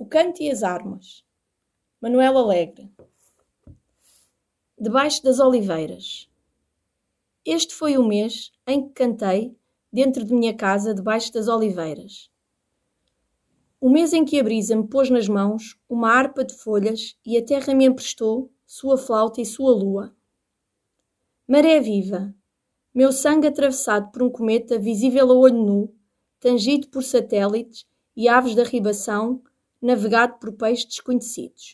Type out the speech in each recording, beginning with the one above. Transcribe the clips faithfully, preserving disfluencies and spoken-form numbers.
canto e as armas. Manuel Alegre. Debaixo das oliveiras. Este foi o mês em que cantei dentro de minha casa debaixo das oliveiras. O mês em que a brisa me pôs nas mãos uma harpa de folhas e a terra me emprestou sua flauta e sua lua. Maré viva, meu sangue atravessado por um cometa visível a olho nu, tangido por satélites e aves da ribação, navegado por peixes desconhecidos.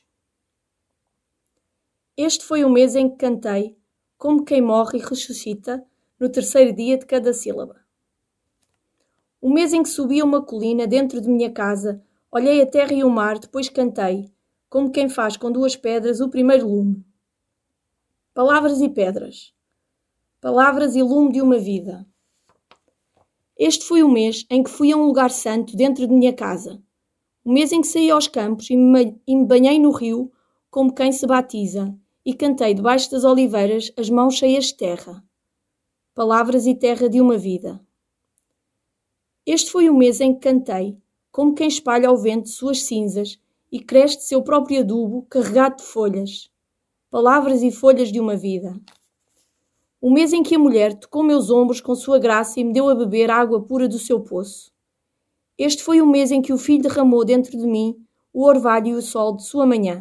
Este foi o mês em que cantei, como quem morre e ressuscita no terceiro dia de cada sílaba. O mês em que subi a uma colina dentro de minha casa, olhei a terra e o mar, depois cantei, como quem faz com duas pedras o primeiro lume. Palavras e pedras. Palavras e lume de uma vida. Este foi o mês em que fui a um lugar santo dentro de minha casa. O mês em que saí aos campos e me, e me banhei no rio, como quem se batiza, e cantei debaixo das oliveiras as mãos cheias de terra. Palavras e terra de uma vida. Este foi o mês em que cantei, como quem espalha ao vento suas cinzas e cresce de seu próprio adubo carregado de folhas. Palavras e folhas de uma vida. O mês em que a mulher tocou meus ombros com sua graça e me deu a beber a água pura do seu poço. Este foi o mês em que o filho derramou dentro de mim o orvalho e o sol de sua manhã.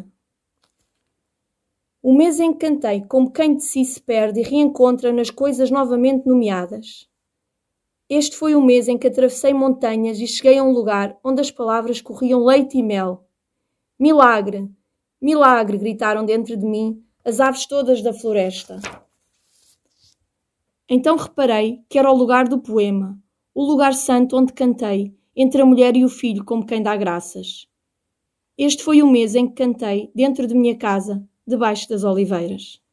O mês em que cantei como quem de si se perde e reencontra nas coisas novamente nomeadas. Este foi o mês em que atravessei montanhas e cheguei a um lugar onde as palavras corriam leite e mel. Milagre! Milagre! Gritaram dentro de mim as aves todas da floresta. Então reparei que era o lugar do poema, o lugar santo onde cantei, entre a mulher e o filho como quem dá graças. Este foi o mês em que cantei dentro de minha casa, debaixo das oliveiras.